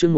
chương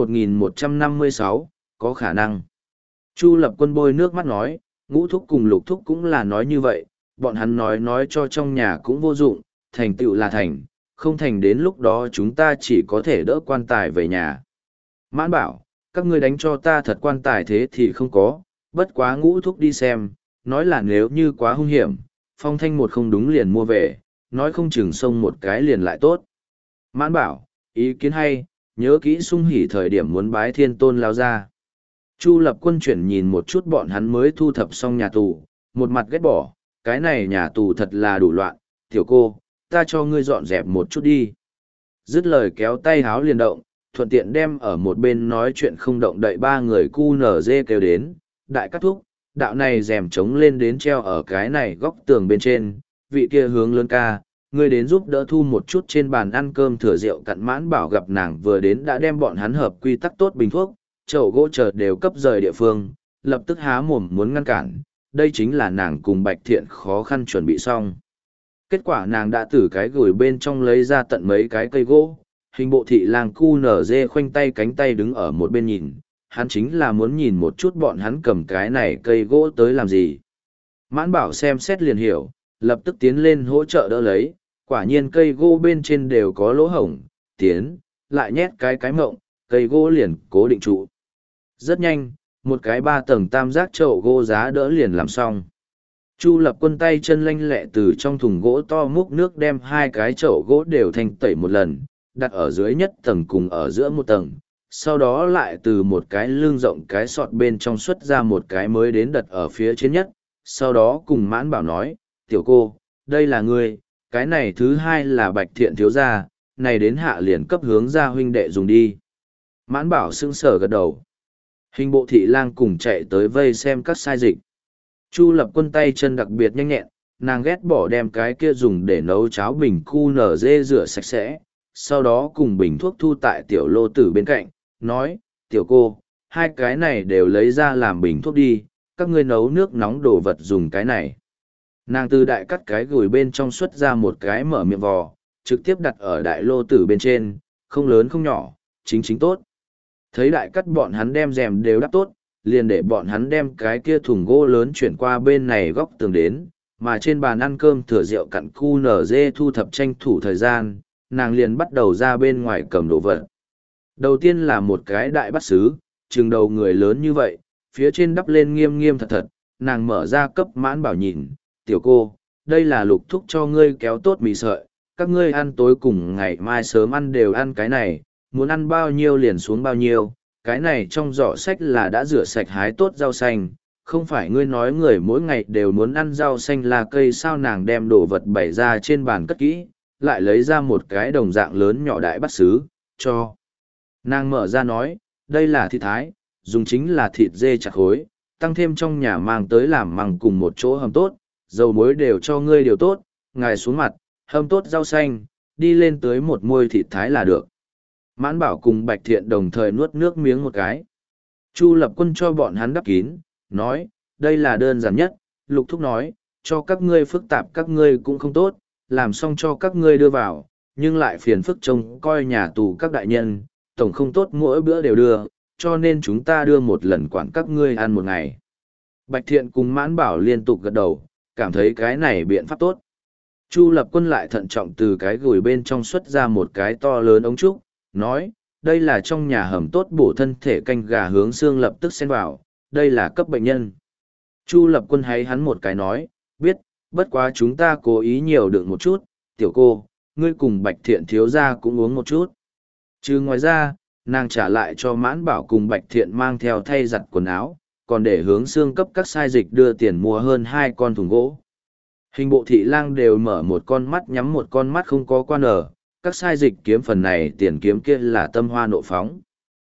1156, có khả năng. Chu Lập Quân bôi nước mắt nói, Ngũ thúc cùng Lục thúc cũng là nói như vậy, bọn hắn nói cho trong nhà cũng vô dụng, thành tựu là thành, không thành đến lúc đó chúng ta chỉ có thể đỡ quan tài về nhà. Mãn bảo, các ngươi đánh cho ta thật quan tài thế thì không có, bất quá Ngũ thúc đi xem, nói là nếu như quá hung hiểm, Phong Thanh một không đúng liền mua về, nói không chừng xông một cái liền lại tốt. Mãn bảo, ý kiến hay, nhớ kỹ sung hỉ thời điểm muốn bái thiên tôn lao ra. Chu Lập Quân chuyển nhìn một chút bọn hắn mới thu thập xong nhà tù, một mặt ghét bỏ, cái này nhà tù thật là đủ loạn, tiểu cô, ta cho ngươi dọn dẹp một chút đi. Dứt lời kéo tay háo liền động, thuận tiện đem ở một bên nói chuyện không động đậy ba người cu nở dê kêu đến, đại cắt thúc, đạo này rèm trống lên đến treo ở cái này góc tường bên trên, vị kia hướng lớn ca, ngươi đến giúp đỡ thu một chút trên bàn ăn cơm thừa rượu cặn. Mãn bảo gặp nàng vừa đến đã đem bọn hắn hợp quy tắc tốt bình thuốc, chậu gỗ chợt đều cấp rời địa phương, lập tức há mồm muốn ngăn cản, đây chính là nàng cùng Bạch Thiện khó khăn chuẩn bị xong. Kết quả nàng đã từ cái gửi bên trong lấy ra tận mấy cái cây gỗ, hình bộ thị lang cu nở dê khoanh tay cánh tay đứng ở một bên nhìn, hắn chính là muốn nhìn một chút bọn hắn cầm cái này cây gỗ tới làm gì. Mãn bảo xem xét liền hiểu, lập tức tiến lên hỗ trợ đỡ lấy, quả nhiên cây gỗ bên trên đều có lỗ hổng, tiến, lại nhét cái mộng, cây gỗ liền cố định trụ. Rất nhanh, một cái 3 tầng tam giác chậu gỗ giá đỡ liền làm xong. Chu Lập Quân tay chân lanh lẹ từ trong thùng gỗ to múc nước đem 2 cái chậu gỗ đều thanh tẩy một lần, đặt ở dưới nhất tầng cùng ở giữa một tầng. Sau đó lại từ một cái lưng rộng cái sọt bên trong xuất ra một cái mới đến đặt ở phía trên nhất. Sau đó cùng Mãn Bảo nói, tiểu cô, đây là ngươi, cái này thứ hai là Bạch Thiện thiếu gia, này đến hạ liền cấp hướng ra huynh đệ dùng đi. Mãn Bảo sững sờ gật đầu. Hình bộ thị lang cùng chạy tới vây xem các sai dịch. Chu Lập Quân tay chân đặc biệt nhanh nhẹn, nàng ghét bỏ đem cái kia dùng để nấu cháo bình cu nở dê rửa sạch sẽ, sau đó cùng bình thuốc thu tại tiểu lô tử bên cạnh, nói, tiểu cô, 2 cái này đều lấy ra làm bình thuốc đi, các ngươi nấu nước nóng đồ vật dùng cái này. Nàng từ đại cắt cái gùi bên trong xuất ra một cái mở miệng vò, trực tiếp đặt ở đại lô tử bên trên, không lớn không nhỏ, chính tốt. Thấy đại cắt bọn hắn đem rèm đều đắp tốt, liền để bọn hắn đem cái kia thùng gỗ lớn chuyển qua bên này góc tường đến, mà trên bàn ăn cơm thừa rượu cặn cu nở dê thu thập tranh thủ thời gian, nàng liền bắt đầu ra bên ngoài cầm đồ vật. Đầu tiên là một cái đại bát sứ, chừng đầu người lớn như vậy, phía trên đắp lên nghiêm nghiêm thật, nàng mở ra cấp Mãn Bảo nhìn, tiểu cô, đây là Lục thúc cho ngươi kéo tốt mì sợi, các ngươi ăn tối cùng ngày mai sớm ăn đều ăn cái này, muốn ăn bao nhiêu liền xuống bao nhiêu, cái này trong giỏ sách là đã rửa sạch hái tốt rau xanh, không phải ngươi nói người mỗi ngày đều muốn ăn rau xanh là cây sao. Nàng đem đồ vật bày ra trên bàn cất kỹ, lại lấy ra một cái đồng dạng lớn nhỏ đại bát sứ, cho. Nàng mở ra nói, đây là thịt thái, dùng chính là thịt dê chặt khối, tăng thêm trong nhà mang tới làm măng cùng một chỗ hầm tốt, dầu muối đều cho ngươi điều tốt, ngài xuống mặt, hầm tốt rau xanh, đi lên tới một muôi thịt thái là được. Mãn Bảo cùng Bạch Thiện đồng thời nuốt nước miếng một cái. Chu Lập Quân cho bọn hắn đắp kín, nói, đây là đơn giản nhất, Lục thúc nói, cho các ngươi phức tạp các ngươi cũng không tốt, làm xong cho các ngươi đưa vào, nhưng lại phiền phức trông coi nhà tù các đại nhân, tổng không tốt mỗi bữa đều đưa, cho nên chúng ta đưa một lần quản các ngươi ăn một ngày. Bạch Thiện cùng Mãn Bảo liên tục gật đầu, cảm thấy cái này biện pháp tốt. Chu Lập Quân lại thận trọng từ cái gùi bên trong xuất ra một cái to lớn ống trúc, nói, đây là trong nhà hầm tốt bổ thân thể canh gà hướng xương lập tức xen vào, đây là cấp bệnh nhân. Chu Lập Quân hay hắn một cái nói, biết, bất quá chúng ta cố ý nhiều đựng một chút, tiểu cô, ngươi cùng Bạch Thiện thiếu gia cũng uống một chút. Chứ ngoài ra, nàng trả lại cho Mãn Bảo cùng Bạch Thiện mang theo thay giặt quần áo, còn để hướng xương cấp các sai dịch đưa tiền mua hơn 2 con thùng gỗ. Hình bộ thị lang đều mở một con mắt nhắm một con mắt không có quan ở, các sai dịch kiếm phần này tiền kiếm kia là tâm hoa nộ phóng.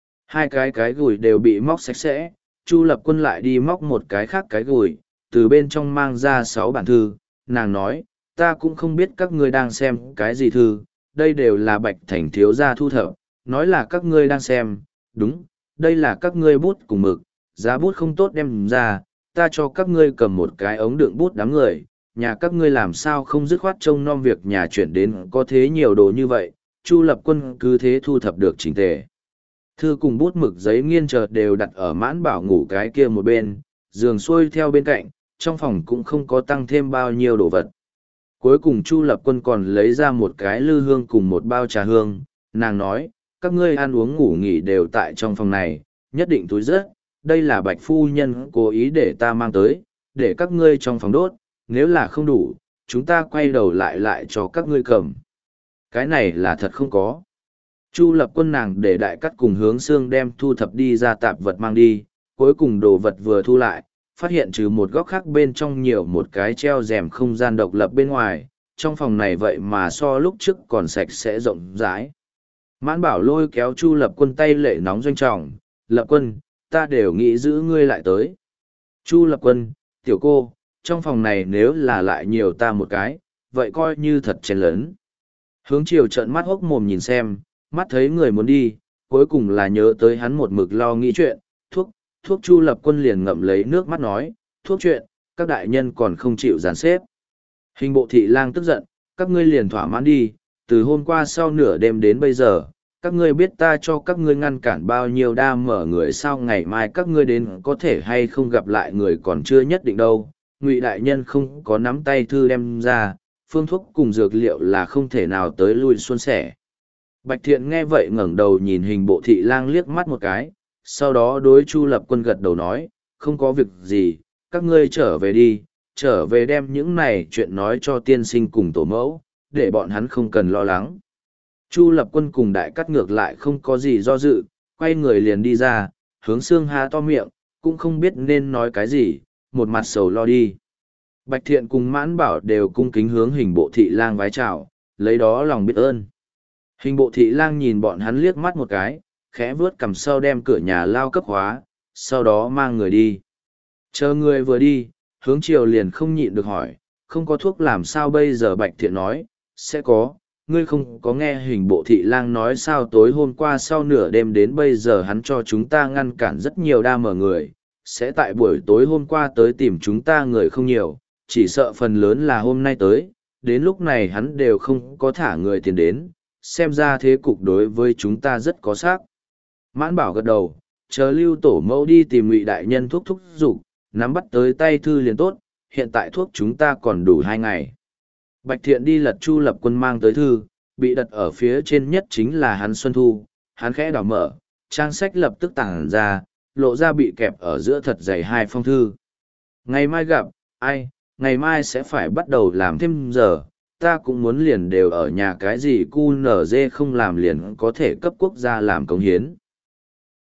2 cái gùi đều bị móc sạch sẽ, Chu Lập Quân lại đi móc một cái khác cái gùi, từ bên trong mang ra 6 bản thư, nàng nói, ta cũng không biết các ngươi đang xem cái gì thư, đây đều là Bạch Thành thiếu gia thu thập, nói là các ngươi đang xem, đúng, đây là các ngươi bút cùng mực, giá bút không tốt đem ra, ta cho các ngươi cầm một cái ống đựng bút đám người, nhà các ngươi làm sao không dứt khoát trông nom việc nhà chuyển đến có thế nhiều đồ như vậy. Chu Lập Quân cứ thế thu thập được chỉnh tề. Thư cùng bút mực giấy nghiên chợt đều đặt ở Mãn Bảo ngủ cái kia một bên, giường xuôi theo bên cạnh, trong phòng cũng không có tăng thêm bao nhiêu đồ vật. Cuối cùng Chu Lập Quân còn lấy ra một cái lư hương cùng một bao trà hương, nàng nói, các ngươi ăn uống ngủ nghỉ đều tại trong phòng này, nhất định túi rớt, đây là Bạch phu nhân cố ý để ta mang tới, để các ngươi trong phòng đốt, nếu là không đủ, chúng ta quay đầu lại cho các ngươi cầm. Cái này là thật không có. Chu Lập Quân nàng để đại cắt cùng Hướng Xương đem thu thập đi ra tạp vật mang đi, cuối cùng đồ vật vừa thu lại, phát hiện trừ một góc khác bên trong nhiều một cái treo rèm không gian độc lập bên ngoài, trong phòng này vậy mà so lúc trước còn sạch sẽ rộng rãi. Mãn Bảo lôi kéo Chu Lập Quân tay lệ nóng doanh trọng, Lập Quân, ta đều nghĩ giữ ngươi lại tới. Chu Lập Quân, tiểu cô, trong phòng này nếu là lại nhiều ta một cái, vậy coi như thật chén lớn. Hướng Triều trợn mắt hốc mồm nhìn xem, mắt thấy người muốn đi, cuối cùng là nhớ tới hắn một mực lo nghĩ chuyện, thuốc Chu Lập Quân liền ngậm lấy nước mắt nói, thuốc chuyện, các đại nhân còn không chịu dàn xếp. Hình bộ thị lang tức giận, các ngươi liền thỏa mãn đi, từ hôm qua sau nửa đêm đến bây giờ, các ngươi biết ta cho các ngươi ngăn cản bao nhiêu đa mở người sao ngày mai các ngươi đến có thể hay không gặp lại người còn chưa nhất định đâu. Ngụy đại nhân không có nắm tay thư đem ra, phương thuốc cùng dược liệu là không thể nào tới lui suôn sẻ. Bạch Thiện nghe vậy ngẩng đầu nhìn hình bộ thị lang liếc mắt một cái, sau đó đối Chu Lập Quân gật đầu nói, không có việc gì, các ngươi trở về đi, trở về đem những này chuyện nói cho tiên sinh cùng tổ mẫu, để bọn hắn không cần lo lắng. Chu Lập Quân cùng đại cắt ngược lại không có gì do dự, quay người liền đi ra, Hướng Xương há to miệng, cũng không biết nên nói cái gì, một mặt sầu lo đi. Bạch Thiện cùng Mãn Bảo đều cung kính hướng hình bộ thị lang vái chào, lấy đó lòng biết ơn. Hình bộ thị lang nhìn bọn hắn liếc mắt một cái, khẽ vướt cằm sau đem cửa nhà lao cấp hóa, sau đó mang người đi. Chờ người vừa đi, Hướng Triều liền không nhịn được hỏi, không có thuốc làm sao bây giờ? Bạch Thiện nói, sẽ có, ngươi không có nghe hình bộ thị lang nói sao tối hôm qua sau nửa đêm đến bây giờ hắn cho chúng ta ngăn cản rất nhiều đa mở người, sẽ tại buổi tối hôm qua tới tìm chúng ta người không nhiều, chỉ sợ phần lớn là hôm nay tới, đến lúc này hắn đều không có thả người tiền đến, xem ra thế cục đối với chúng ta rất có xác. Mãn Bảo gật đầu, chờ Lưu tổ mẫu đi tìm Ngụy đại nhân thuốc thúc giục, nắm bắt tới tay thư liền tốt, hiện tại thuốc chúng ta còn đủ 2 ngày. Bạch Thiện đi lật Chu Lập Quân mang tới thư, bị đặt ở phía trên nhất chính là hắn Xuân Thu, hắn khẽ đảo mở, trang sách lập tức tản ra, lộ ra bị kẹp ở giữa thật dày 2 phong thư. Ngày mai gặp, ai, ngày mai sẽ phải bắt đầu làm thêm giờ, ta cũng muốn liền đều ở nhà cái gì cu nở dê không làm liền có thể cấp quốc gia làm cống hiến.